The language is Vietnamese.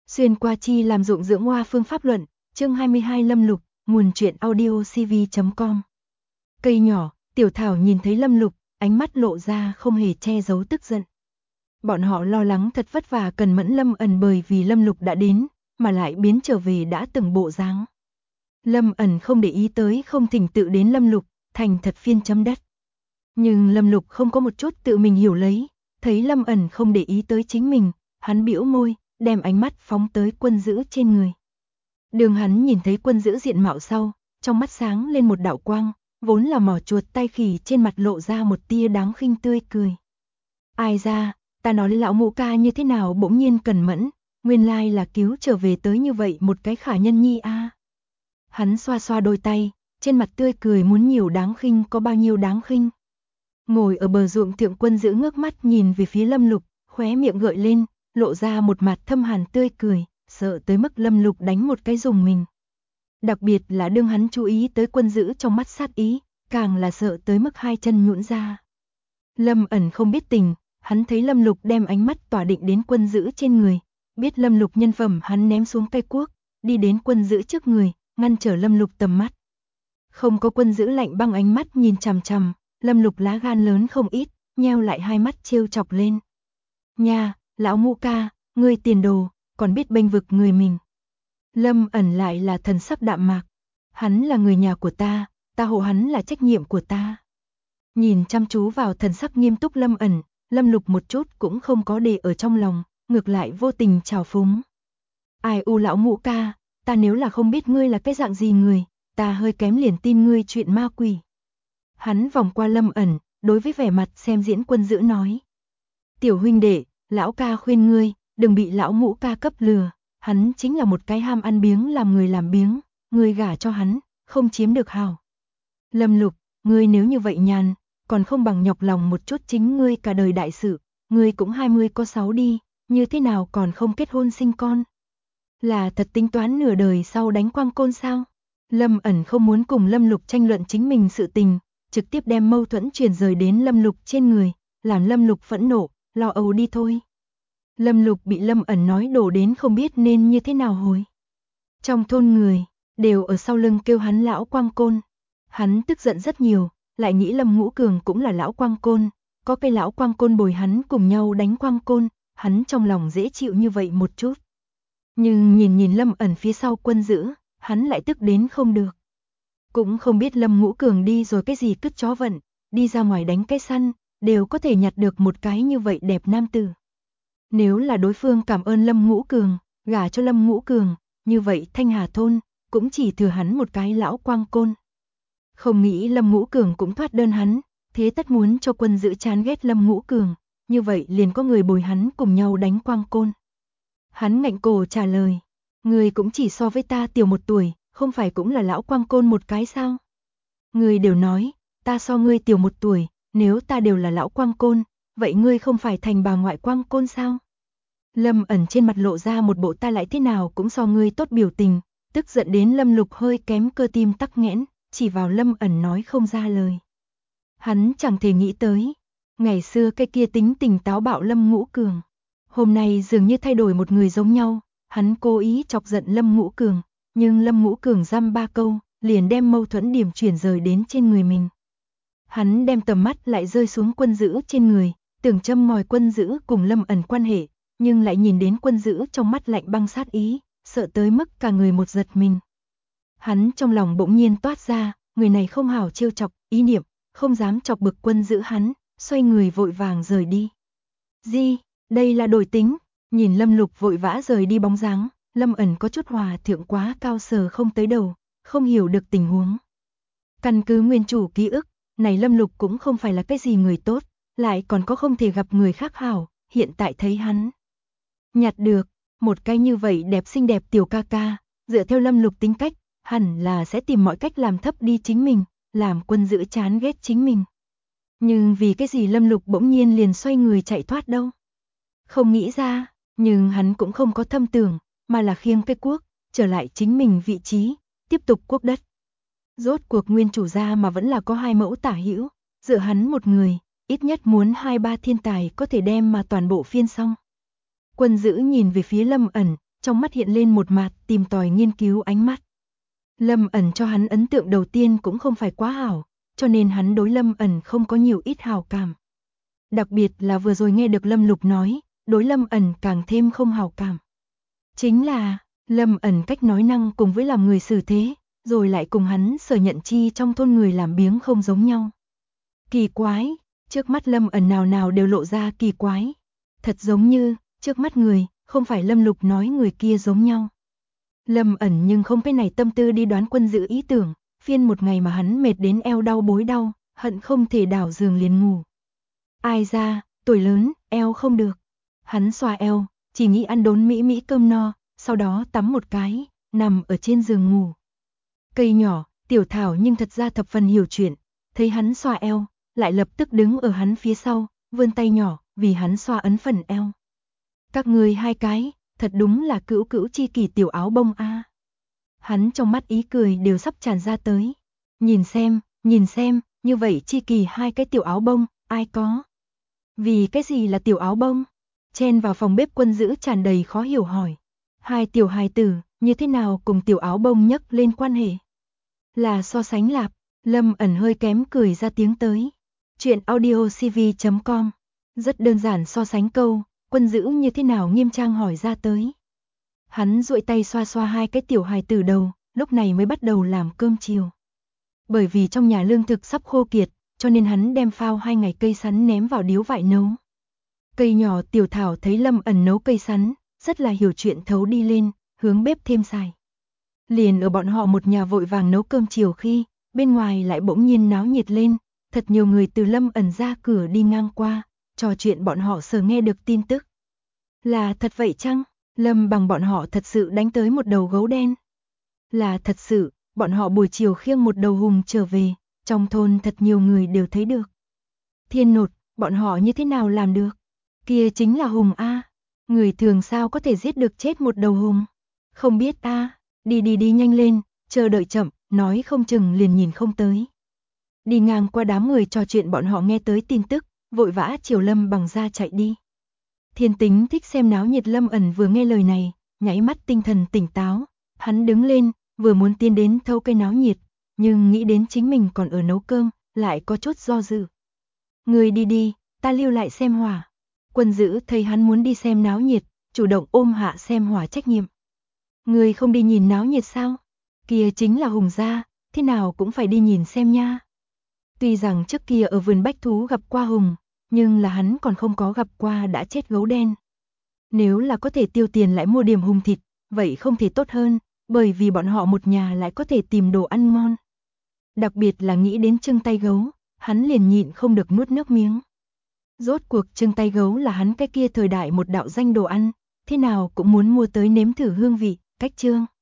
Xuyên qua chi làm dụng dưỡng hoa phương pháp luận, chương 22 Lâm Lục, nguồn truyện audio cv.com. Cây nhỏ, Tiểu Thảo nhìn thấy Lâm Lục, ánh mắt lộ ra không hề che giấu tức giận. Bọn họ lo lắng thật vất vả cần mẫn Lâm ẩn bởi vì Lâm Lục đã đến, mà lại biến trở về đã từng bộ dáng. Lâm ẩn không để ý tới không thỉnh tự đến Lâm Lục, thành thật phiên chấm đất. Nhưng Lâm Lục không có một chút tự mình hiểu lấy, thấy Lâm ẩn không để ý tới chính mình, hắn bĩu môi, đem ánh mắt phóng tới Quân Dữ trên người. Đường hắn nhìn thấy Quân Dữ diện mạo sau, trong mắt sáng lên một đạo quang, vốn là mỏ chuột tai khỉ trên mặt lộ ra một tia đáng khinh tươi cười. Ai ra, ta nói lão ngũ ca như thế nào bỗng nhiên cần mẫn, nguyên lai là cứu trở về tới như vậy một cái khả nhân nhi a. Hắn xoa xoa đôi tay, trên mặt tươi cười muốn nhiều đáng khinh có bao nhiêu đáng khinh. Ngồi ở bờ ruộng thượng Quân Dữ ngước mắt nhìn về phía Lâm Lục, khóe miệng gợi lên, lộ ra một mặt thâm hàn tươi cười, sợ tới mức Lâm Lục đánh một cái rùng mình. Đặc biệt là đương hắn chú ý tới Quân Dữ trong mắt sát ý, càng là sợ tới mức hai chân nhũn ra. Lâm ẩn không biết tình, hắn thấy Lâm Lục đem ánh mắt tỏa định đến Quân Dữ trên người, biết Lâm Lục nhân phẩm hắn ném xuống cây cuốc, đi đến Quân Dữ trước người, ngăn trở Lâm Lục tầm mắt. Không có Quân Dữ lạnh băng ánh mắt nhìn chằm chằm, Lâm Lục lá gan lớn không ít, nheo lại hai mắt trêu chọc lên. Nha, lão ngũ ca, ngươi tiền đồ, còn biết bênh vực người mình. Lâm ẩn lại là thần sắc đạm mạc. Hắn là người nhà của ta hộ hắn là trách nhiệm của ta. Nhìn chăm chú vào thần sắc nghiêm túc Lâm ẩn, Lâm Lục một chút cũng không có để ở trong lòng, ngược lại vô tình trào phúng. Ai u lão ngũ ca, ta nếu là không biết ngươi là cái dạng gì người, ta hơi kém liền tin ngươi chuyện ma quỷ. Hắn vòng qua Lâm ẩn, đối với vẻ mặt xem diễn Quân Dữ nói. Tiểu huynh đệ, lão ca khuyên ngươi, đừng bị lão ngũ ca cấp lừa, hắn chính là một cái ham ăn biếng làm người làm biếng, ngươi gả cho hắn, không chiếm được hào. Lâm Lục, ngươi nếu như vậy nhàn, còn không bằng nhọc lòng một chút chính ngươi cả đời đại sự, ngươi cũng 20 có 6 đi, như thế nào còn không kết hôn sinh con? Là thật tính toán nửa đời sau đánh quang côn sao? Lâm ẩn không muốn cùng Lâm Lục tranh luận chính mình sự tình, trực tiếp đem mâu thuẫn truyền rời đến Lâm Lục trên người, làm Lâm Lục phẫn nộ, lo âu đi thôi. Lâm Lục bị Lâm ẩn nói đổ đến không biết nên như thế nào hồi. Trong thôn người, đều ở sau lưng kêu hắn lão quang côn. Hắn tức giận rất nhiều, lại nghĩ Lâm Ngũ Cường cũng là lão quang côn, có cái lão quang côn bồi hắn cùng nhau đánh quang côn, hắn trong lòng dễ chịu như vậy một chút. Nhưng nhìn Lâm ẩn phía sau Quân Dữ, hắn lại tức đến không được. Cũng không biết Lâm Ngũ Cường đi rồi cái gì cứt chó vận, đi ra ngoài đánh cái săn, đều có thể nhặt được một cái như vậy đẹp nam tử. Nếu là đối phương cảm ơn Lâm Ngũ Cường, gả cho Lâm Ngũ Cường, như vậy Thanh Hà thôn cũng chỉ thừa hắn một cái lão quang côn. Không nghĩ Lâm Ngũ Cường cũng thoát đơn hắn, thế tất muốn cho Quân Dữ chán ghét Lâm Ngũ Cường, như vậy liền có người bồi hắn cùng nhau đánh quang côn. Hắn ngạnh cổ trả lời, người cũng chỉ so với ta tiểu 1 tuổi, không phải cũng là lão quang côn một cái sao? Người đều nói, ta so ngươi tiểu 1 tuổi, nếu ta đều là lão quang côn, vậy ngươi không phải thành bà ngoại quang côn sao? Lâm ẩn trên mặt lộ ra một bộ ta lại thế nào cũng so ngươi tốt biểu tình, tức giận đến Lâm Lục hơi kém cơ tim tắc nghẽn, chỉ vào Lâm ẩn nói không ra lời. Hắn chẳng thể nghĩ tới, ngày xưa cái kia tính tình táo bạo Lâm Ngũ Cường, hôm nay dường như thay đổi một người giống nhau, hắn cố ý chọc giận Lâm Ngũ Cường, nhưng Lâm Ngũ Cường dăm 3 câu, liền đem mâu thuẫn điểm chuyển rời đến trên người mình. Hắn đem tầm mắt lại rơi xuống Quân Dữ trên người, tưởng châm ngòi Quân Dữ cùng Lâm ẩn quan hệ, nhưng lại nhìn đến Quân Dữ trong mắt lạnh băng sát ý, sợ tới mức cả người một giật mình. Hắn trong lòng bỗng nhiên toát ra, người này không hảo trêu chọc, ý niệm, không dám chọc bực Quân Dữ hắn, xoay người vội vàng rời đi. Gì, đây là đổi tính, nhìn Lâm Lục vội vã rời đi bóng dáng, Lâm ẩn có chút hòa thượng quá cao sờ không tới đầu, không hiểu được tình huống. Căn cứ nguyên chủ ký ức, này Lâm Lục cũng không phải là cái gì người tốt, lại còn có không thể gặp người khác hảo, hiện tại thấy hắn nhặt được một cái như vậy đẹp xinh đẹp tiểu ca ca, dựa theo Lâm Lục tính cách, hẳn là sẽ tìm mọi cách làm thấp đi chính mình, làm Quân Dữ chán ghét chính mình. Nhưng vì cái gì Lâm Lục bỗng nhiên liền xoay người chạy thoát đâu? Không nghĩ ra, nhưng hắn cũng không có thâm tưởng, mà là khiêng cái cuốc, trở lại chính mình vị trí, tiếp tục cuốc đất. Rốt cuộc nguyên chủ gia mà vẫn là có 2 mẫu tả hữu, dựa hắn một người, ít nhất muốn 2-3 thiên tài có thể đem mà toàn bộ phiên xong. Quân Dữ nhìn về phía Lâm ẩn, trong mắt hiện lên một mặt tìm tòi nghiên cứu ánh mắt. Lâm Ẩn cho hắn ấn tượng đầu tiên cũng không phải quá hảo, cho nên hắn đối Lâm Ẩn không có nhiều ít hảo cảm. Đặc biệt là vừa rồi nghe được Lâm Lục nói, đối Lâm Ẩn càng thêm không hảo cảm. Chính là, Lâm Ẩn cách nói năng cùng với làm người xử thế, rồi lại cùng hắn sở nhận chi trong thôn người làm biếng không giống nhau. Kỳ quái, trước mắt Lâm Ẩn nào nào đều lộ ra kỳ quái. Thật giống như, trước mắt người, không phải Lâm Lục nói người kia giống nhau. Lâm Ẩn nhưng không cái này tâm tư đi đoán Quân Dữ ý tưởng, phiên một ngày mà hắn mệt đến eo đau bối đau, hận không thể đảo giường liền ngủ. Ai ra, tuổi lớn, eo không được. Hắn xoa eo, chỉ nghĩ ăn đốn mỹ mỹ cơm no, sau đó tắm một cái, nằm ở trên giường ngủ. Cây nhỏ, Tiểu Thảo nhưng thật ra thập phần hiểu chuyện, thấy hắn xoa eo, lại lập tức đứng ở hắn phía sau, vươn tay nhỏ, vì hắn xoa ấn phần eo. Các người hai cái, thật đúng là cữu cữu chi kỳ tiểu áo bông a. Hắn trong mắt ý cười đều sắp tràn ra tới. Nhìn xem, như vậy chi kỳ hai cái tiểu áo bông, ai có? Vì cái gì là tiểu áo bông? Chen vào phòng bếp Quân Dữ tràn đầy khó hiểu hỏi. Hai tiểu hài tử, như thế nào cùng tiểu áo bông nhắc lên quan hệ? Là so sánh lạp, Lâm Ẩn hơi kém cười ra tiếng tới. Chuyện audiocv.com. Rất đơn giản so sánh câu, Quân Dữ như thế nào nghiêm trang hỏi ra tới. Hắn duỗi tay xoa xoa hai cái tiểu hài tử đầu, lúc này mới bắt đầu làm cơm chiều. Bởi vì trong nhà lương thực sắp khô kiệt, cho nên hắn đem phao 2 ngày cây sắn ném vào điếu vại nấu. Cây nhỏ Tiểu Thảo thấy Lâm Ẩn nấu cây sắn, rất là hiểu chuyện thấu đi lên, hướng bếp thêm xài. Liền ở bọn họ một nhà vội vàng nấu cơm chiều khi, bên ngoài lại bỗng nhiên náo nhiệt lên, thật nhiều người từ Lâm Ẩn ra cửa đi ngang qua, trò chuyện bọn họ sờ nghe được tin tức. Là thật vậy chăng? Lâm Bằng bọn họ thật sự đánh tới một đầu gấu đen. Là thật sự, bọn họ buổi chiều khiêng một đầu hùng trở về, trong thôn thật nhiều người đều thấy được. Thiên nột, bọn họ như thế nào làm được? Kia chính là hùng a. Người thường sao có thể giết được chết một đầu hùng? Không biết a. Đi nhanh lên, chờ đợi chậm, nói không chừng liền nhìn không tới. Đi ngang qua đám người trò chuyện bọn họ nghe tới tin tức, vội vã chiều Lâm Bằng ra chạy đi. Thiên Tính thích xem náo nhiệt Lâm Ẩn vừa nghe lời này, nháy mắt tinh thần tỉnh táo, hắn đứng lên, vừa muốn tiến đến thâu cây náo nhiệt, nhưng nghĩ đến chính mình còn ở nấu cơm, lại có chút do dự. Người đi, ta lưu lại xem hỏa. Quân Dữ thấy hắn muốn đi xem náo nhiệt, chủ động ôm hạ xem hỏa trách nhiệm. Người không đi nhìn náo nhiệt sao? Kia chính là hùng gia, thế nào cũng phải đi nhìn xem nha. Tuy rằng trước kia ở vườn bách thú gặp qua hùng, nhưng là hắn còn không có gặp qua đã chết gấu đen. Nếu là có thể tiêu tiền lại mua điểm hùng thịt, vậy không thể tốt hơn, bởi vì bọn họ một nhà lại có thể tìm đồ ăn ngon. Đặc biệt là nghĩ đến trưng tay gấu, hắn liền nhịn không được nuốt nước miếng. Rốt cuộc trưng tay gấu là hắn cái kia thời đại một đạo danh đồ ăn, thế nào cũng muốn mua tới nếm thử hương vị, cách trương.